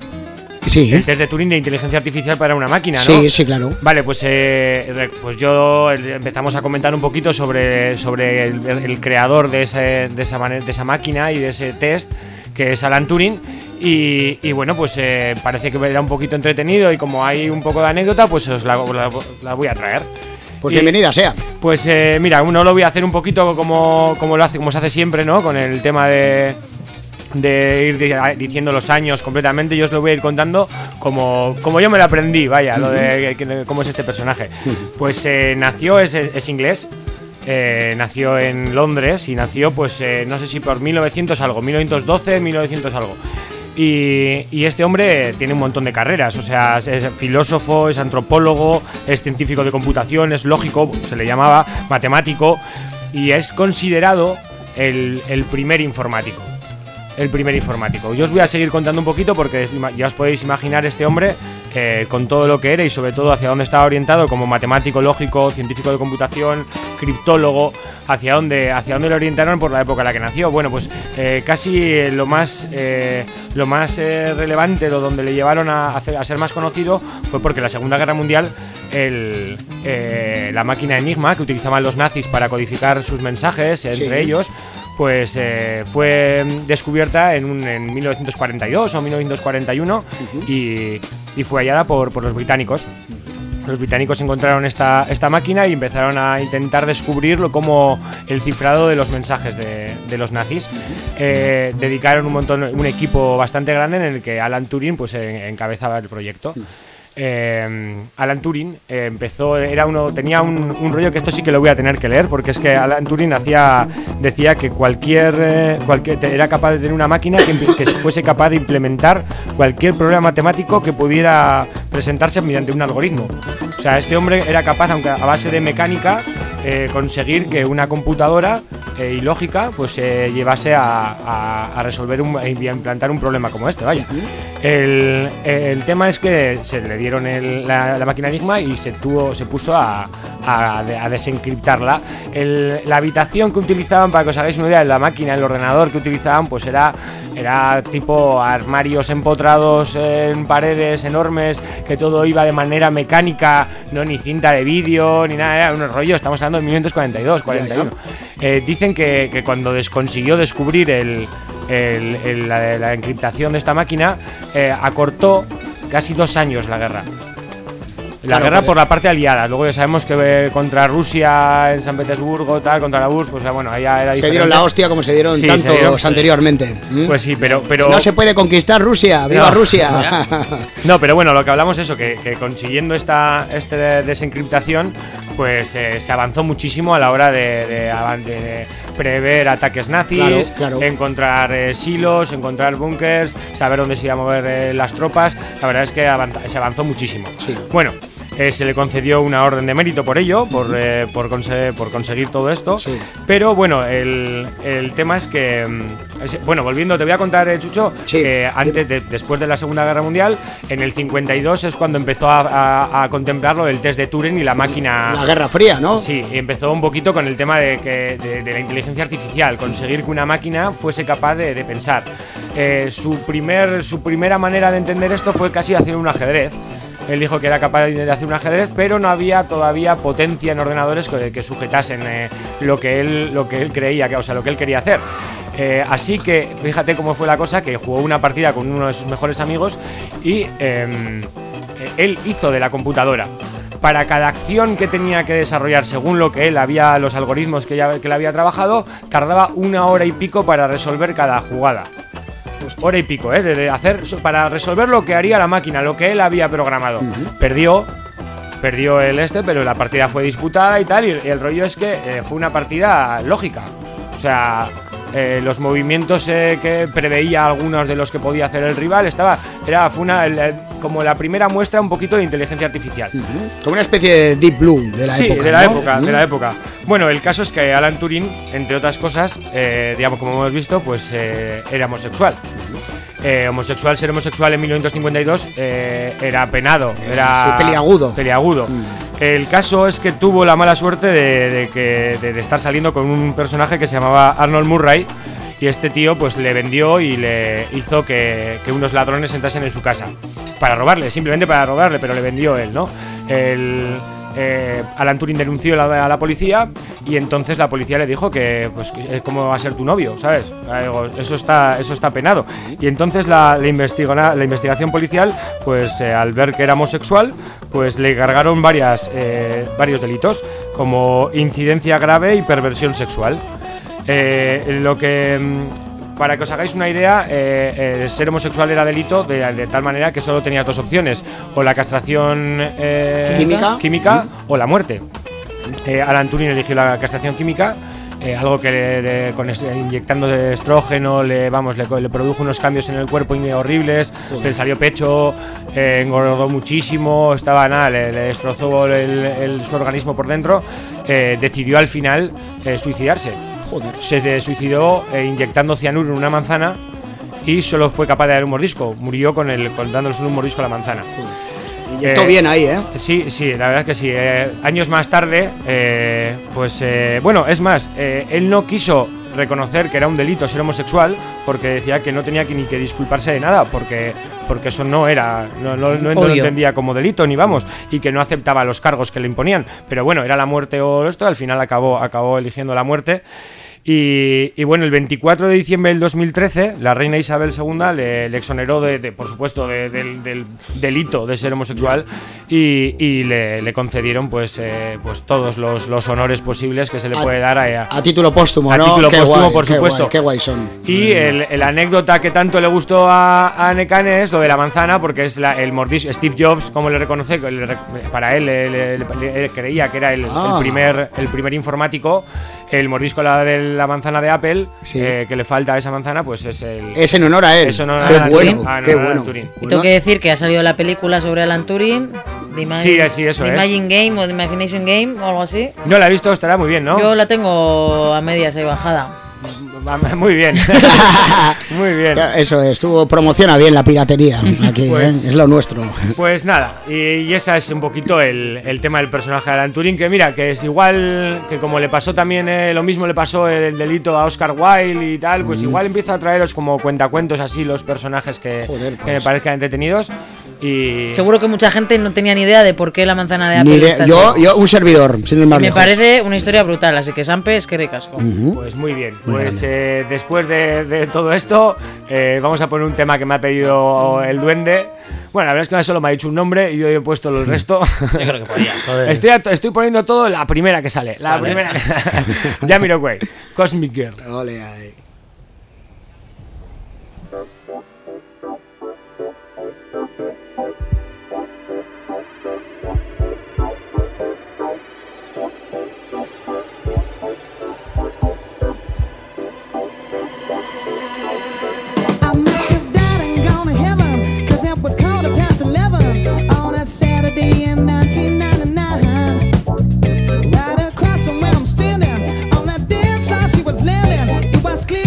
Sí, El test de Turing de inteligencia artificial para una máquina, ¿no? sí, sí, claro. Vale, pues, eh, re- pues yo eh, empezamos a comentar un poquito sobre, sobre el, el creador de, ese, de, esa mane- de esa máquina y de ese test, que es Alan Turing. Y, y bueno, pues eh, parece que era un poquito entretenido y como hay un poco de anécdota, pues os la, la- la voy a traer. Pues Y- bienvenida sea. Pues eh, mira, uno lo voy a hacer un poquito como, como lo hace, como se hace siempre, ¿no? Con el tema de, de ir di- diciendo los años completamente. Yo os lo voy a ir contando como, como yo me lo aprendí, vaya, lo de, que- de cómo es este personaje. Pues eh, nació, es, es inglés. eh, nació en Londres y nació, pues eh, no sé si por mil novecientos algo, mil novecientos doce, mil novecientos algo. Y, y este hombre tiene un montón de carreras, o sea, es, es filósofo, es antropólogo, es científico de computación, es lógico, se le llamaba, matemático, y es considerado el, el primer informático. El primer informático. Yo os voy a seguir contando un poquito porque ima- ya os podéis imaginar este hombre eh, con todo lo que era y sobre todo hacia dónde estaba orientado como matemático, lógico, científico de computación, criptólogo, hacia dónde, hacia dónde lo orientaron por la época en la que nació. Bueno, pues eh, casi eh, lo más, eh, lo más eh, relevante, lo donde le llevaron a, hacer- a ser más conocido fue porque en la Segunda Guerra Mundial el, eh, la máquina Enigma que utilizaban los nazis para codificar sus mensajes entre Sí. ellos, pues eh, fue descubierta en, un, en mil novecientos cuarenta y dos o mil novecientos cuarenta y uno uh-huh. y, y fue hallada por, por los británicos. Los británicos encontraron esta, esta máquina y empezaron a intentar descubrirlo como el cifrado de los mensajes de, de los nazis. Eh, dedicaron un montón, un equipo bastante grande en el que Alan Turing pues, eh, encabezaba el proyecto. Eh, Alan Turing eh, empezó, era uno, tenía un, un rollo que esto sí que lo voy a tener que leer porque es que Alan Turing hacía, decía que cualquier, eh, cualquier era capaz de tener una máquina que, que fuese capaz de implementar cualquier problema matemático que pudiera presentarse mediante un algoritmo. O sea, este hombre era capaz, aunque a base de mecánica, eh, conseguir que una computadora eh, y lógica pues eh, llevase a, a, a resolver un, a implantar un problema como este, vaya. El, el tema es que se le dieron el, la, la máquina Enigma y se tuvo, se puso a, a, a desencriptarla. El, la habitación que utilizaban, para que os hagáis una idea, la máquina, el ordenador que utilizaban, pues era, era tipo armarios empotrados en paredes enormes, que todo iba de manera mecánica, no ni cinta de vídeo, ni nada, era un rollo, estamos hablando de mil novecientos cuarenta y dos, cuarenta y uno. Eh, dicen que, que cuando des, consiguió descubrir el, el, el, la, la encriptación de esta máquina, eh, acortó casi dos años la guerra. La Claro, guerra porque- por la parte aliada. Luego ya sabemos que eh, contra Rusia en San Petersburgo, tal, contra la U R S S, pues bueno, ahí ya era Se diferente. dieron la hostia como se dieron Sí, se tantos dieron- anteriormente. ¿Mm? Pues sí, pero... pero No se puede conquistar Rusia, ¡viva No. Rusia! No, pero bueno, lo que hablamos es eso, que, que consiguiendo esta este de- desencriptación, pues eh, se avanzó muchísimo a la hora de, de avan- de- de prever ataques nazis, Claro, claro. encontrar eh, silos, encontrar búnkers, saber dónde se iban a mover eh, las tropas. La verdad es que avanza- se avanzó muchísimo. Sí. Bueno, eh, se le concedió una orden de mérito por ello, por, eh, por, conse- por conseguir todo esto. Sí. Pero bueno, el, el tema es que... mm, es- bueno, volviendo, te voy a contar, eh, Chucho, Sí. que antes de, después de la Segunda Guerra Mundial, en el cincuenta y dos es cuando empezó a, a, a contemplarlo el test de Turing y la máquina... La Guerra Fría, ¿no? Sí, y empezó un poquito con el tema de, que, de, de la inteligencia artificial, conseguir que una máquina fuese capaz de, de pensar. Eh, su, primer, su primera manera de entender esto fue casi hacer un ajedrez. Él dijo que era capaz de hacer un ajedrez, pero no había todavía potencia en ordenadores que, que sujetasen eh, lo que él lo que él creía, que, o sea, lo que él quería hacer. Eh, así que fíjate cómo fue la cosa, que jugó una partida con uno de sus mejores amigos y eh, eh, él hizo de la computadora. Para cada acción que tenía que desarrollar según lo que él había, los algoritmos que, ya, que él había trabajado, tardaba una hora y pico para resolver cada jugada. Hora y pico, ¿eh? De, de hacer, para resolver lo que haría la máquina, lo que él había programado. Uh-huh. Perdió, perdió el este, pero la partida fue disputada y tal, y el, y el rollo es que eh, fue una partida lógica. O sea, eh, los movimientos eh, que preveía algunos de los que podía hacer el rival, estaba, era, fue una, el, como la primera muestra un poquito de inteligencia artificial. Uh-huh. Como una especie de Deep Blue de la sí, época. Sí, de la ¿no? época, uh-huh. de la época. Bueno, el caso es que Alan Turing, entre otras cosas, eh, digamos, como hemos visto, pues eh, era homosexual. Eh, homosexual, ser homosexual en mil novecientos cincuenta y dos eh, era penado, era sí, peliagudo. peliagudo. Mm. El caso es que tuvo la mala suerte de, de, que, de, de estar saliendo con un personaje que se llamaba Arnold Murray, y este tío pues le vendió y le hizo que, que unos ladrones entrasen en su casa para robarle, simplemente para robarle, pero le vendió él, ¿no? El... Eh, Alan Turing denunció a la, a la policía y entonces la policía le dijo que, pues, ¿cómo va a ser tu novio? ¿Sabes? Digo, eso está, eso está penado. Y entonces la, la, investiga, la investigación policial, pues eh, al ver que era homosexual, pues le cargaron varias, eh, varios delitos, como incidencia grave y perversión sexual. Eh, lo que... Para que os hagáis una idea, eh, eh, ser homosexual era delito de, de tal manera que solo tenía dos opciones: o la castración eh, química, química o la muerte. Eh, Alan Turing eligió la castración química, eh, algo que le, de, con est- inyectando de estrógeno le, vamos, le, le produjo unos cambios en el cuerpo horribles, le salió pecho, eh, engordó muchísimo, estaba nada, le, le destrozó el, el, su organismo por dentro. Eh, decidió al final eh, suicidarse. Joder. Se de suicidó eh, inyectando cianuro en una manzana y solo fue capaz de dar un mordisco. Murió con el con dándole solo un mordisco a la manzana. Joder. Inyectó eh, bien ahí, ¿eh? Sí, sí, la verdad es que sí. Eh, años más tarde, eh, pues eh, bueno, es más, eh, él no quiso reconocer que era un delito ser homosexual porque decía que no tenía que ni que disculparse de nada porque porque eso no era no, no, no, no lo entendía como delito ni vamos y que no aceptaba los cargos que le imponían, pero bueno, era la muerte o esto, al final acabó acabó eligiendo la muerte. Y, y bueno, el veinticuatro de diciembre del dos mil trece, la reina Isabel segunda le, le exoneró, de, de, por supuesto, de, de, del, del delito de ser homosexual y, y le, le concedieron pues, eh, pues todos los, los honores posibles que se le a, puede dar a, a, a título póstumo, a ¿no? título qué póstumo, guay, por qué supuesto. Guay, qué guay son. Y el, el anécdota que tanto le gustó a, a Nekane es lo de la manzana, porque es la, el mordisco. Steve Jobs, como le reconoce, para él le, le, le, le creía que era el, ah. el, primer, el primer informático. El mordisco la de la manzana de Apple, sí. eh, que le falta a esa manzana, pues es el... Es en honor a él. Es en honor qué a bueno, a qué Alan bueno. Turing. Y tengo que decir que ha salido la película sobre Alan Turing, The, Imag- sí, sí, eso The es. Imagine Game o The Imagination Game o algo así. No la he visto, estará muy bien, ¿no? Yo la tengo a medias ahí bajada. Muy bien. Muy bien. Eso es, tú promociona bien la piratería aquí, pues, ¿eh? Es lo nuestro. Pues nada, y, y esa es un poquito el, el tema del personaje de Alan Turing, que mira, que es igual que como le pasó también, eh, lo mismo le pasó el delito a Oscar Wilde y tal, pues mm. igual empieza a traeros como cuentacuentos así los personajes que, Joder, pues. que me parezcan entretenidos. Y... Seguro que mucha gente no tenía ni idea de por qué la manzana de Apple ni de, está yo, yo, un servidor, sin embargo. Me parece una historia brutal, así que Sampe es que ricasco. Uh-huh. Pues muy bien, muy pues eh, después de, de todo esto, eh, vamos a poner un tema que me ha pedido el duende. Bueno, la verdad es que solo me ha dicho un nombre y yo he puesto el resto. Yo creo que podías, joder. Estoy, estoy poniendo todo la primera que sale. La vale. primera que... Jamiroquai, Cosmic Girl. Ole, ay. Saturday in nineteen ninety-nine, right across from where I'm standing, on that dance floor she was landing. It was clear.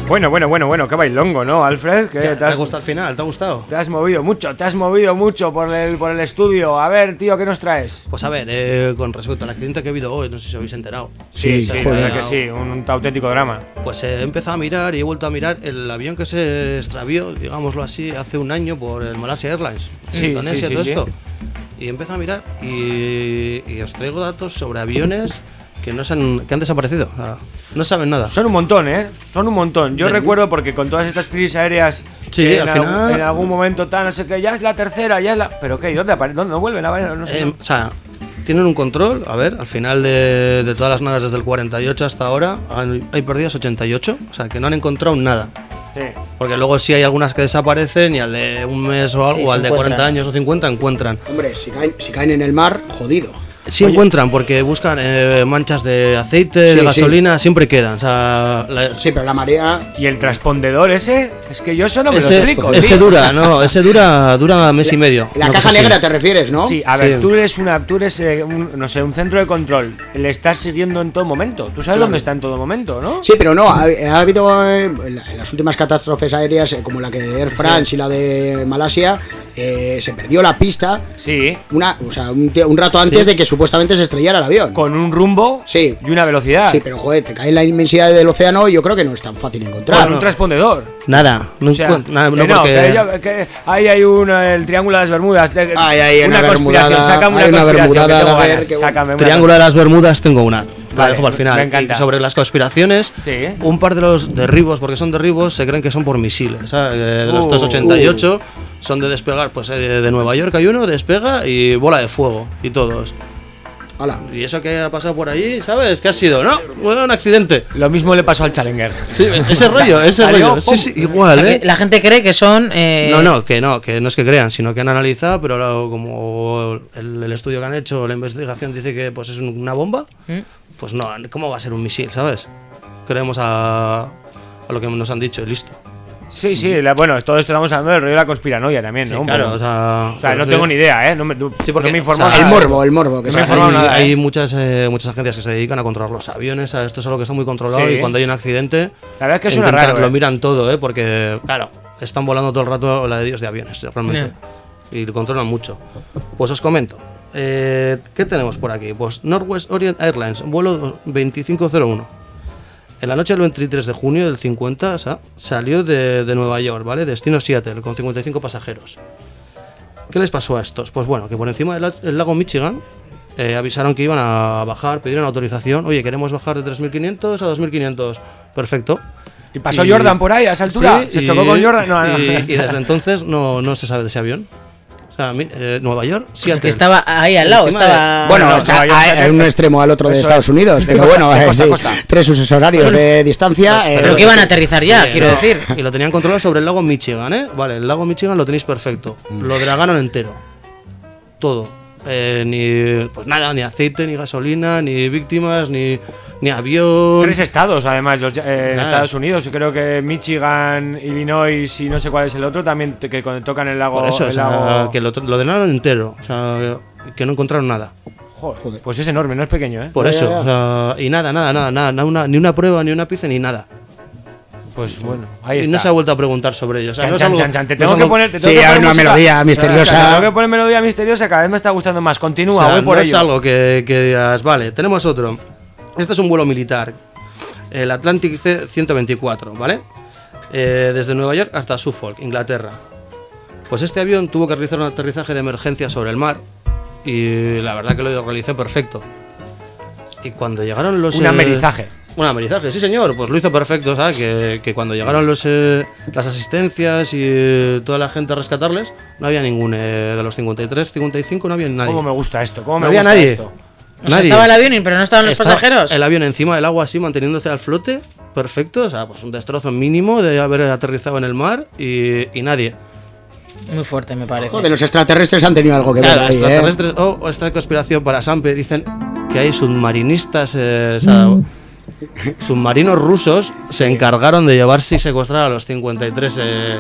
Bueno, bueno, bueno, bueno, qué bailongo, ¿no, Alfred? ¿Qué, ¿Te, te, te ha has, gustado al final? ¿Te ha gustado? te has movido mucho, te has movido mucho por el, por el estudio. A ver, tío, ¿qué nos traes? Pues a ver, eh, con respecto al accidente que ha habido hoy, no sé si os habéis enterado. Sí, Sí, sí, joder. la verdad que sí, un, un auténtico drama. Pues he empezado a mirar y he vuelto a mirar el avión que se extravió, digámoslo así, hace un año por el Malaysia Airlines, Sí, Indonesia, sí, sí, todo sí. esto. Y he empezado a mirar y, y os traigo datos sobre aviones que no se han, que han desaparecido. O sea, no saben nada. Son un montón, ¿eh? Son un montón. Yo Del- recuerdo porque con todas estas crisis aéreas, Sí, que en, al algún- final- en algún momento tal, no sé qué, ya es la tercera, ya es la... ¿Pero qué? ¿Y dónde aparecen? ¿Dónde vuelven a ver? No sé. Eh, o sea, tienen un control, a ver, al final de, de todas las naves desde el cuarenta y ocho hasta ahora, hay, hay perdidas ochenta y ocho, o sea, que no han encontrado nada. Sí. Porque luego sí hay algunas que desaparecen y al de un mes o algo, Sí, o se al de encuentran. cuarenta años o cincuenta encuentran. Hombre, si caen, si caen en el mar, jodido. Sí encuentran porque buscan eh, manchas de aceite, Sí, de sí. gasolina, siempre quedan. O sea, la- Sí, pero la marea. ¿Y el transpondedor ese? Es que yo eso no me lo ese, explico, ese tío. dura, no, ese dura, dura mes y medio. La una caja cosa así. negra te refieres, ¿no? Sí, a ver, Sí. tú eres una, tú eres eh, un, no sé, un centro de control. Le estás siguiendo en todo momento. Tú sabes Claro. dónde está en todo momento, ¿no? Sí, pero no, ha, ha habido eh, en la- en las últimas catástrofes aéreas, eh, como la que de Air France y la de Malasia, eh, se perdió la pista Sí. una, o sea, un, tie- un rato antes Sí. de que supuestamente se estrellara el avión. Con un rumbo Sí. y una velocidad. Sí, pero joder, te cae en la inmensidad del océano y yo creo que no es tan fácil encontrar. Con un transpondedor. Nada, no O sea, encuent- nada, que no no, porque- que ella- que ahí hay un, el triángulo de las Bermudas. de- Ay, ay, una una conspiración. bermudada, Sácame una hay una conspiración, bermudada, que tengo a ver, ganas. qué bueno. Sácame una Triángulo de las Bermudas tengo una. La Vale, dejo para el final. me encanta. Y sobre las conspiraciones, Sí. un par de los derribos, porque son derribos, se creen que son por misiles. ¿sabes? Eh, De los Uh, tres ochenta y ocho son de despegar, pues eh, de Nueva York hay uno, despega y bola de fuego. Y todos. Hala. ¿Y eso que ha pasado por allí? ¿Sabes? ¿Qué ha sido? No, bueno, un accidente. Lo mismo le pasó al Challenger. Sí, ese rollo, ese salió, rollo. Sí, pum. sí, O igual, sea, ¿eh? que la gente cree que son. eh, No, no, que no, que no es que crean, sino que han analizado, pero lo- como el, el estudio que han hecho, la investigación dice que pues es un- una bomba, ¿Mm? pues no, ¿cómo va a ser un misil, sabes? Creemos a, a lo que nos han dicho y listo. Sí, sí, la- bueno, todo esto estamos hablando del rollo de la conspiranoia también, Sí, ¿no? Un claro, poco. o sea, O sea, no pues, tengo eh, ni idea, ¿eh? No me, no- Sí, porque, no me he informado o sea, El nada. morbo, el morbo. Que No me he se- informado hay, nada, hay ¿eh? muchas, eh, muchas agencias que se dedican a controlar los aviones, a esto es algo que está muy controlado Sí. y cuando hay un accidente La verdad es que suena intentan- raro, lo ¿eh? miran todo, ¿eh? Porque, claro, están volando todo el rato la de Dios de aviones, realmente. Y lo controlan mucho. Pues os comento. Eh, ¿Qué tenemos por aquí? Pues Northwest Orient Airlines, vuelo veinticinco cero uno. En la noche del veintitrés de junio del cincuenta, o sea, salió de, de Nueva York, ¿vale? Destino Seattle, con cincuenta y cinco pasajeros. ¿Qué les pasó a estos? Pues bueno, que por encima del la- el lago Michigan eh, avisaron que iban a bajar, pidieron autorización. Oye, queremos bajar de tres mil quinientos a dos mil quinientos. Perfecto. ¿Y pasó Y- Jordan por ahí a esa altura? Sí, ¿Se y- chocó con Jordan? No, no. Y, y desde entonces no, no se sabe de ese avión. O sea, mi- eh, Nueva York, o sea, Seattle. que estaba ahí al lado. Encima de- Estaba. Bueno, no, o sea, Nueva York, a- Seattle. en un extremo al otro de Eso Estados es. Unidos, pero costa, bueno, de eh, costa a sí, costa. tres usos horarios de distancia. eh, Pero que iban a aterrizar ya, Sí, quiero no, decir. Y lo tenían controlado sobre el lago Michigan, ¿eh? Vale, el lago Michigan lo tenéis perfecto. Lo dragaron entero. Todo. Eh, ni pues nada, ni aceite, ni gasolina, ni víctimas, ni, ni avión. Tres estados, además, los, eh, en Ah. Estados Unidos. Y creo que Michigan, Illinois y no sé cuál es el otro, también te- que con- tocan el lago. Por eso, el o sea, lago- que lo, lo drenaron entero. O sea, que no encontraron nada. Joder, pues es enorme, no es pequeño, ¿eh? Por Ya, eso, ya, ya. o sea, y nada, nada, nada, nada, una- ni una prueba, ni un ápice, ni nada. Pues bueno, ahí Y está. no se ha vuelto a preguntar sobre ello. O sea, Chan, no es chan, algo- chan, chan. Te no tengo es que algo- poner, te tengo Sí, que hay poner una música. melodía misteriosa. Te tengo que poner melodía misteriosa, cada vez me está gustando más. Continúa, O sea, voy por no ello. es algo que, que digas, vale, tenemos otro. Este es un vuelo militar, el Atlantic C ciento veinticuatro, ¿vale? Eh, desde Nueva York hasta Suffolk, Inglaterra. Pues este avión tuvo que realizar un aterrizaje de emergencia sobre el mar y la verdad que lo realicé perfecto. Y cuando llegaron los... Un eh, amerizaje. Un amerizaje, sí señor, pues lo hizo perfecto, ¿sabes? Que, que cuando llegaron los, eh, las asistencias y eh, toda la gente a rescatarles, no había ningún eh, de los cincuenta y tres, cincuenta y cinco, no había nadie. ¿Cómo me gusta esto? ¿Cómo No me había gusta nadie. esto? O sea, Nadie. estaba el avión, pero no estaban los Estaba pasajeros. El avión encima del agua así, manteniéndose al flote, perfecto, o sea, pues un destrozo mínimo de haber aterrizado en el mar y, y nadie. Muy fuerte, me parece. Joder, los extraterrestres han tenido algo que Claro, ver ahí, ¿eh? extraterrestres, o o esta conspiración para Sampe, dicen que hay submarinistas, eh, o sea, submarinos rusos se encargaron de llevarse y secuestrar a los cincuenta y tres eh,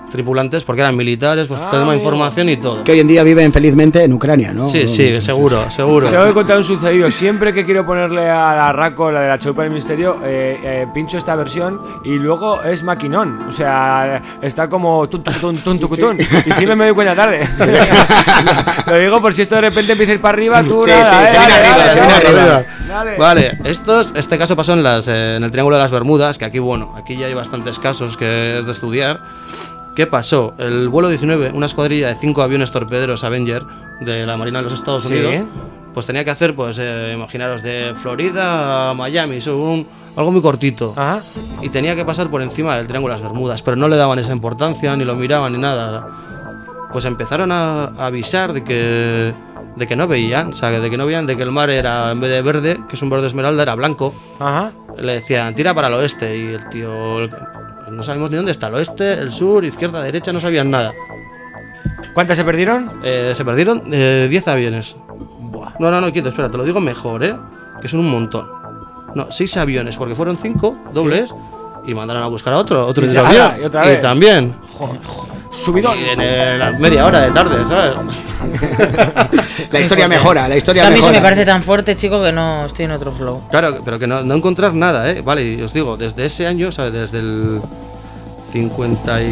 tripulantes porque eran militares, pues Ah, tenemos amigo. información y todo. Que hoy en día viven felizmente en Ucrania, ¿no? Sí, sí, seguro, seguro. Tengo que contar un sucedido. Siempre que quiero ponerle a la Raco, la de la Chalupa del Misterio, eh, eh, pincho esta versión y luego es maquinón. O sea, está como tun, tun, tun, tun, tucutun. Y siempre me doy cuenta tarde. Lo digo por si esto de repente empieza a ir para arriba, tú Sí, nada, sí, eh, se viene dale, arriba, dale, se viene dale, arriba. dale. Vale, estos, este caso pasó en, las, eh, en el Triángulo de las Bermudas, que aquí, bueno, aquí ya hay bastantes casos que es de estudiar. ¿Qué pasó? El vuelo diecinueve, una escuadrilla de cinco aviones torpederos Avenger de la Marina de los Estados Sí. Unidos, pues tenía que hacer, pues, eh, imaginaros, de Florida a Miami, eso, un, algo muy cortito. Ajá. Y tenía que pasar por encima del Triángulo de las Bermudas, pero no le daban esa importancia, ni lo miraban, ni nada. Pues empezaron a, a avisar de que, de que no veían, o sea, de que no veían, de que el mar era, en vez de verde, que es un verde esmeralda, era blanco. Ajá. Le decían, tira para el oeste, y el tío, el- no sabemos ni dónde está, el oeste, el sur, izquierda, derecha, no sabían nada. ¿Cuántas se perdieron? Eh, se perdieron eh, diez aviones. Buah. No, no, no, quieto, espera, te lo digo mejor, ¿eh? Que son un montón. No, seis aviones, porque fueron cinco dobles y mandaron a buscar a otro, otro Y y, ya, avión. ala, y otra vez. también. Subidón. Y en eh, la media hora de tarde, ¿sabes? La historia mejora, la Es que historia a mí se mejora. me parece tan fuerte, chico, que no estoy en otro flow. Claro, pero que no, no encontrar nada, ¿eh? Vale, y os digo, desde ese año, o sea, desde el cincuenta y...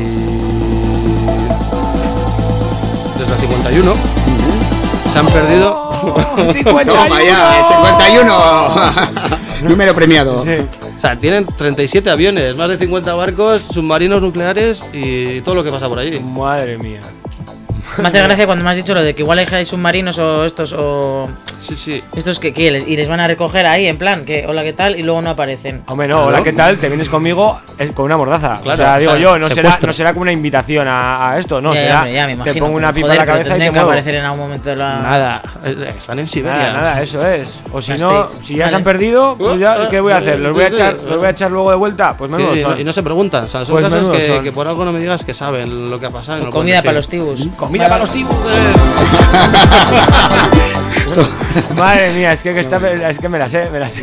Desde el cincuenta y uno se han perdido... Toma ya, cincuenta y uno. Número premiado. O sea, tienen treinta y siete aviones, más de cincuenta barcos, submarinos nucleares y todo lo que pasa por allí. Madre mía. Me hace gracia cuando me has dicho lo de que igual hay submarinos o estos o Sí, sí. estos que, que les- y les van a recoger ahí en plan que hola qué tal y luego no aparecen. Hombre, no, Claro. hola, ¿qué tal? Te vienes conmigo eh, con una mordaza. Claro, o sea, digo o sea, yo, no será, secuestro. no será como una invitación a, a esto, no, ya, ya, será hombre, ya me imagino. te pongo una pero, pipa joder, en la pero cabeza y te tendrían que muevo. aparecer en algún momento de la. Nada, eh, están en Siberia. Nada, nada, eso es. O si Ya no, estáis. si ya Vale. se han perdido, pues ya, ¿qué voy a hacer? ¿Los voy a Sí, sí. echar, los voy a echar luego de vuelta? Pues Sí, menudo y, no, son. y no se preguntan, o sea, son Pues casos menudos que, son. que por algo no me digas que saben lo que ha pasado. y no lo Comida pueden para los decir. tibus. Comida para los tibus. Madre mía, es que, que está, es que me la sé, me la sé.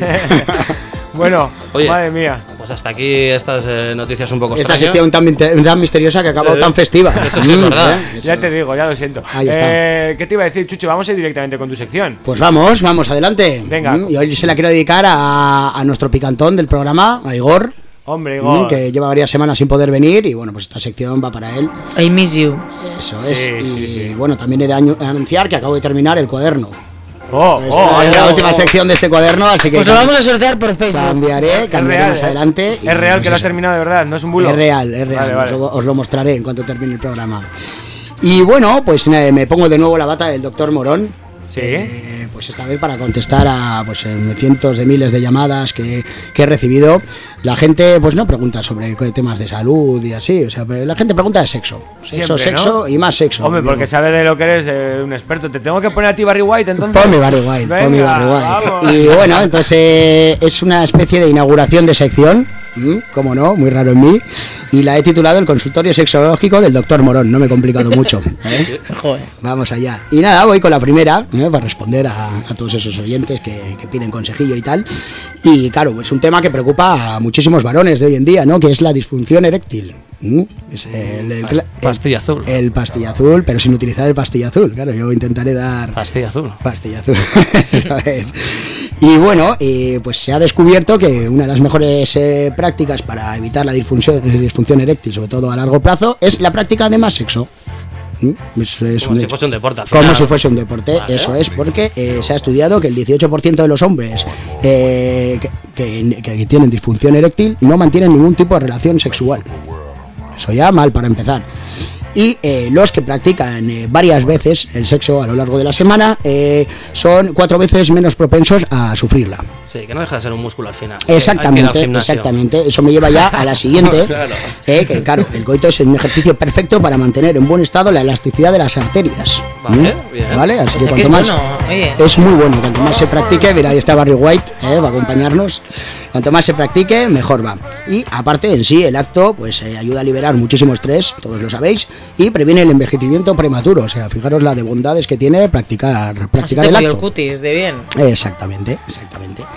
Bueno, Oye. madre mía. Pues hasta aquí estas eh, noticias un poco Esta extrañas. sección tan, minte- tan misteriosa que ha acabado Sí. tan festiva. Eso sí es Mm, verdad. ¿eh? Ya te digo, ya lo siento. Ahí está. Eh, ¿Qué te iba a decir, Chucho? Vamos a ir directamente con tu sección. Pues vamos, vamos, adelante. Venga. Mm, Y hoy se la quiero dedicar a, a nuestro picantón del programa, a Igor, Hombre, mm, Igor. que lleva varias semanas sin poder venir. Y bueno, pues esta sección va para él. I miss you. Eso es. Sí, y sí, sí. bueno, también he de año- anunciar que acabo de terminar el cuaderno. Oh, Esta oh, es oh, la oh, última oh. sección de este cuaderno, así que Pues lo vamos a sortear por Facebook. cambiaré, Es cambiaré real, más eh. adelante. y Es real pues que lo has eso. terminado de verdad, no es un bulo. Es real, es real. Vale, vale. Os, lo, os lo mostraré en cuanto termine el programa. Y bueno, pues eh, me pongo de nuevo la bata del doctor Morón. Sí. Eh, pues esta vez para contestar a pues, en cientos de miles de llamadas que, que he recibido. La gente pues no pregunta sobre qué temas de salud y así. O sea, pero la gente pregunta de sexo. Sexo, Siempre, sexo ¿no? y más sexo. Hombre, digo. porque sabes de lo que eres eh, un experto. Te tengo que poner a ti Barry White entonces. Ponme Barry White, ponme Venga, Barry White. vamos. Y bueno, entonces eh, es una especie de inauguración de sección, ¿m? Como no, muy raro en mí, y la he titulado El consultorio sexológico del doctor Morón, no me he complicado mucho. ¿eh? Joder. Vamos allá. Y nada, voy con la primera, ¿eh? Para responder a, a todos esos oyentes que, que piden consejillo y tal. Y claro, es un tema que preocupa a muchísimos varones de hoy en día, ¿no? Que es la disfunción eréctil. ¿Mm? Es el, el- Pas- pastilla azul. El pastilla azul, pero sin utilizar el pastilla azul. Claro, yo intentaré dar Pastilla azul. pastilla azul. Eso es. Y bueno, eh, pues se ha descubierto que una de las mejores eh, prácticas para evitar la disfunción, eh, disfunción eréctil, sobre todo a largo plazo, es la práctica de más sexo. ¿Mm? Eso es Como un si hecho. fuese un deporte. al Como final. si fuese un deporte, Vale. eso es, porque eh, se ha estudiado que el dieciocho por ciento de los hombres eh, que, que- que tienen disfunción eréctil no mantienen ningún tipo de relación sexual. Eso ya mal para empezar. Y eh, los que practican eh, varias veces el sexo a lo largo de la semana eh, son cuatro veces menos propensos a sufrirla. Sí, que no deja de ser un músculo al final. Hay que ir al Exactamente, gimnasio. exactamente. Eso me lleva ya a la siguiente. Claro. eh, que claro, el coito es un ejercicio perfecto para mantener en buen estado la elasticidad de las arterias. Vale, ¿Mm? bien. ¿Vale? Así O sea, que que es cuanto más. bueno, oye. Es muy bueno, cuanto más se practique, mira, ahí está Barry White, eh, va a acompañarnos. Cuanto más se practique, mejor va. Y aparte, en sí, el acto pues eh, ayuda a liberar muchísimo estrés, todos lo sabéis, y previene el envejecimiento prematuro. O sea, fijaros la de bondades que tiene practicar, Así practicar te el cogió el acto. cutis de bien. Exactamente, exactamente.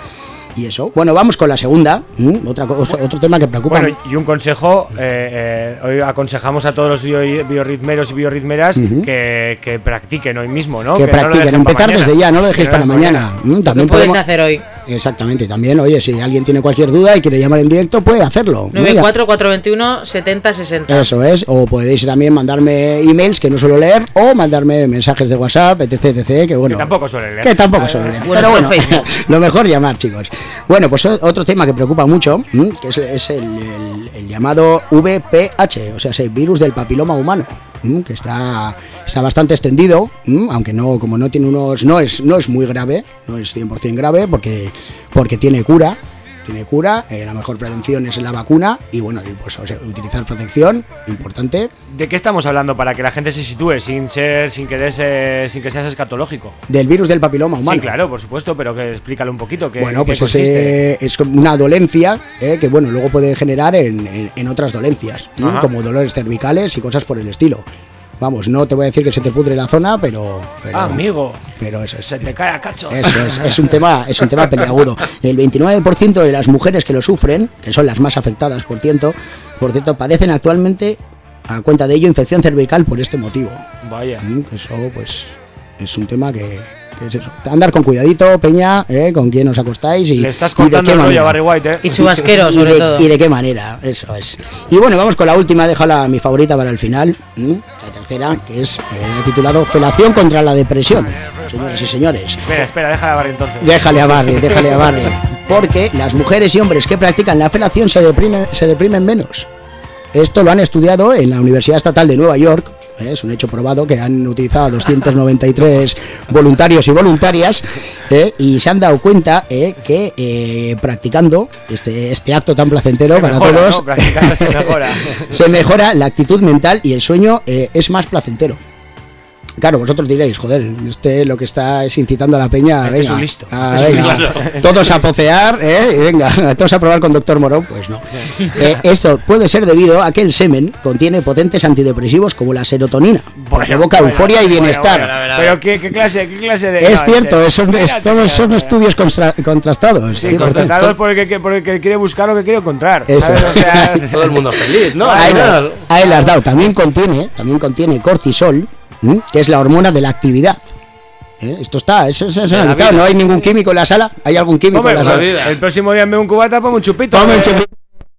y eso. Bueno, vamos con la segunda, ¿m? Otra, co- otro tema que preocupa. Bueno, y un consejo, eh, eh, hoy aconsejamos a todos los bio- biorritmeros y biorritmeras Ujú. que, que practiquen hoy mismo, ¿no? que no lo practiquen, dejen pa' empezar mañana. desde ya, no lo dejéis Que para no lo mañana. dejen ¿m? ¿Qué También puedes podemos- hacer hoy? Exactamente, también, oye, si alguien tiene cualquier duda y quiere llamar en directo, puede hacerlo. ¿no? nueve Ya- cuatro cuatro dos uno setenta sesenta. Eso es, o podéis también mandarme emails que no suelo leer, o mandarme mensajes de WhatsApp, etc, etc, que bueno. Que tampoco suelen leer. Que tampoco Ah, suelen leer. bueno, Pero por bueno, Facebook. lo mejor llamar, chicos. Bueno, pues o- otro tema que preocupa mucho, ¿m? que es, es el, el- el llamado V P H, o sea, es el virus del papiloma humano, ¿m? que está, está bastante extendido, ¿m? aunque no, como no tiene unos, no es, no es muy grave, no es cien por ciento grave, porque, porque tiene cura. Tiene cura, eh, la mejor prevención es la vacuna y bueno, y, pues o sea, utilizar protección, importante. ¿De qué estamos hablando para que la gente se sitúe sin ser, sin que des, eh, sin que seas escatológico? Del virus del papiloma humano. Sí, claro, por supuesto, pero que explícalo un poquito. Que, Bueno, qué pues consiste. ese es como una dolencia eh, que bueno, luego puede generar en, en- en otras dolencias, ¿no? Ajá. como dolores cervicales y cosas por el estilo. Vamos, no te voy a decir que se te pudre la zona, pero... pero Ah, amigo, Pero eso es... se te cae a cacho. Eso es, es un tema, es un tema peliagudo. El veintinueve por ciento de las mujeres que lo sufren, que son las más afectadas, por cierto, por cierto, padecen actualmente, a cuenta de ello, infección cervical por este motivo. Vaya. Mm, que eso, pues, es un tema que, que es eso. Andar con cuidadito, Peña, eh, con quién os acostáis y Le estás y de contando qué el rollo a manera. Barry White, ¿eh? Y chubasquero, Y sobre de, todo. y de qué manera, eso es. Y bueno, vamos con la última, déjala mi favorita para el final, ¿m? La tercera, que es eh, titulado Felación contra la depresión. Señores y señores, Espera, espera, déjala a Barry entonces. déjale a Barry, déjale a Barry. Porque las mujeres y hombres que practican la felación se deprimen, se deprimen menos. Esto lo han estudiado en la Universidad Estatal de Nueva York. ¿eh? Es un hecho probado que han utilizado a doscientos noventa y tres voluntarios y voluntarias ¿eh? y se han dado cuenta ¿eh? que eh, practicando este, este acto tan placentero Se para mejora, todos ¿no? Practicando se mejora. se mejora la actitud mental y el sueño eh, es más placentero. Claro, vosotros diréis, joder, este lo que está es incitando a la peña, Este es venga, un listo, a- este es un venga, listo. todos a pocear, ¿eh? Y venga, todos a probar con doctor Morón, pues no. Eh, esto puede ser debido a que el semen contiene potentes antidepresivos como la serotonina, que Bueno, provoca bueno, euforia y bueno, bienestar. bueno, Pero ¿qué, qué clase, qué clase de. Es no, cierto, en son, serio. es- son, son estudios constra- contrastados. Sí, ¿eh? Por contratados tanto, por el, que, por el que quiere buscar lo que quiere encontrar. Eso. ¿sabes? O sea, Todo el mundo feliz, ¿no? Ahí, Al la- final. ahí la has dado. También contiene, también contiene cortisol, ¿m? que es la hormona de la actividad. ¿Eh? Esto está, eso, eso es la analizado. vida. No hay ningún químico en la sala. ¿Hay algún químico Hombre, en la pues, sala? vida. el próximo día en vez de un cubata, ponme un chupito. Toma un eh. chupito.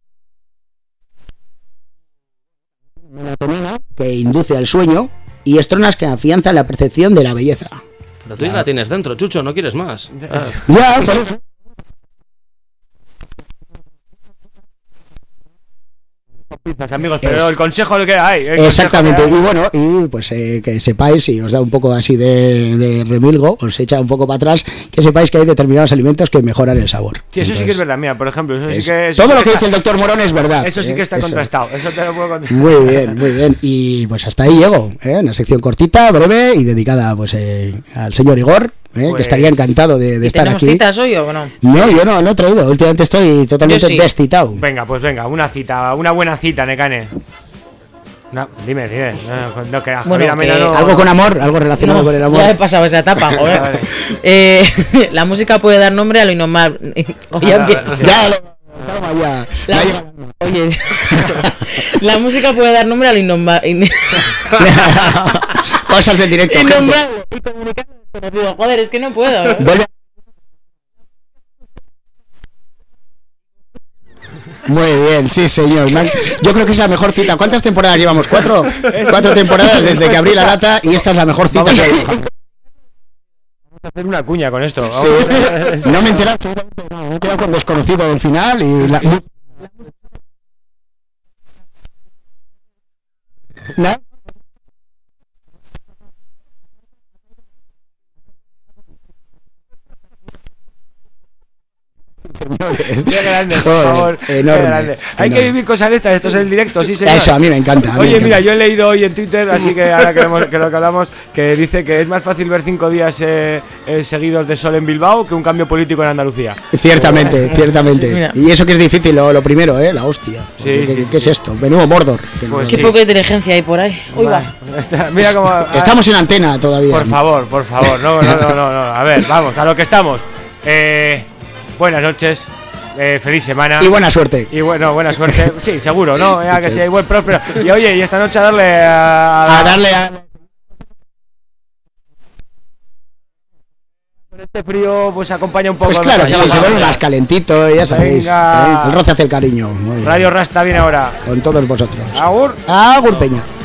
Melatonina, que induce al sueño, y estronas que afianzan la percepción de la belleza. Pero tú ya la tienes dentro, Chucho, no quieres más. Ah. Ya, por eso. Pizzas, amigos, pero el consejo lo que hay. el Exactamente, consejo y que hay. bueno, y pues eh, que sepáis, y os da un poco así de, de remilgo, os echa un poco para atrás, que sepáis que hay determinados alimentos que mejoran el sabor. Sí, eso sí que es Entonces, verdad, mira, por ejemplo. Eso sí es- que, eso todo sí lo que está- dice el doctor Morón es verdad. Eso sí ¿eh? que está Eso. contrastado. Eso te lo puedo contrastar. Muy bien, muy bien. Y pues hasta ahí llego, ¿eh? Una sección cortita, breve y dedicada pues eh, al señor Igor, ¿eh? Pues- que estaría encantado de, de ¿Y estar tenemos aquí. citas hoy o no? No, yo no, no he traído. Últimamente estoy totalmente Yo sí. descitado. Venga, pues venga, una cita, una buena cita, Necane. No, dime, dime. No, no, que a Bueno, Javier Amena que no- Algo con amor, algo relacionado No, con el amor. ya he pasado esa etapa, joder. Vale. Eh, la música puede dar nombre a lo innombrable. Oye, Ah, empie- sí. Ya, lo- toma ya. la, Ya llega- oye, la música puede dar nombre a lo innomba- in- Cosas del directo, gente. innombrable y comunicar desconocido. Joder, es que no puedo. Vuelve. Muy bien, sí señor. Me han- Yo creo que es la mejor cita. ¿Cuántas temporadas llevamos? ¿Cuatro? Cuatro temporadas desde que abrí la lata y esta es la mejor cita que hay. Vamos a hacer una cuña con esto. Sí, no me he enterado absolutamente nada. Me he quedado con desconocido del final y la... ¿No? Señores. Qué grande, por Joder, favor. Qué enorme, grande. Hay enorme. que vivir cosas estas, esto es el directo, sí, señor. Eso, a mí me encanta. a mí me Oye, encanta. mira, yo he leído hoy en Twitter, así que ahora que, hemos- que lo que hablamos, que dice que es más fácil ver cinco días eh, eh, seguidos de sol en Bilbao que un cambio político en Andalucía. Ciertamente, ciertamente. Mira. Y eso que es difícil, lo, lo primero, ¿eh? La hostia. Sí, ¿Qué, sí, qué- sí. qué es esto? Menudo Mordor. Que Pues no- Qué sí. poca inteligencia hay por ahí. Uy, va. Mira cómo. Estamos en antena todavía. Por favor, por favor, no, no, no, no, no. A ver, vamos, a lo que estamos. Eh, buenas noches, eh, feliz semana. Y buena suerte. Y bueno, buena suerte. Sí, seguro, ¿no? Ya que sí, hay buen próspero. Y oye, y esta noche a darle a... A darle a... Con este frío, pues acompaña un poco. Pues claro, ¿no? si se duerme más calentito, ya sabéis. Venga. ¿eh? El roce hace el cariño. Muy bien. Radio Rasta viene ahora. Con todos vosotros. Agur. Agur, Peña.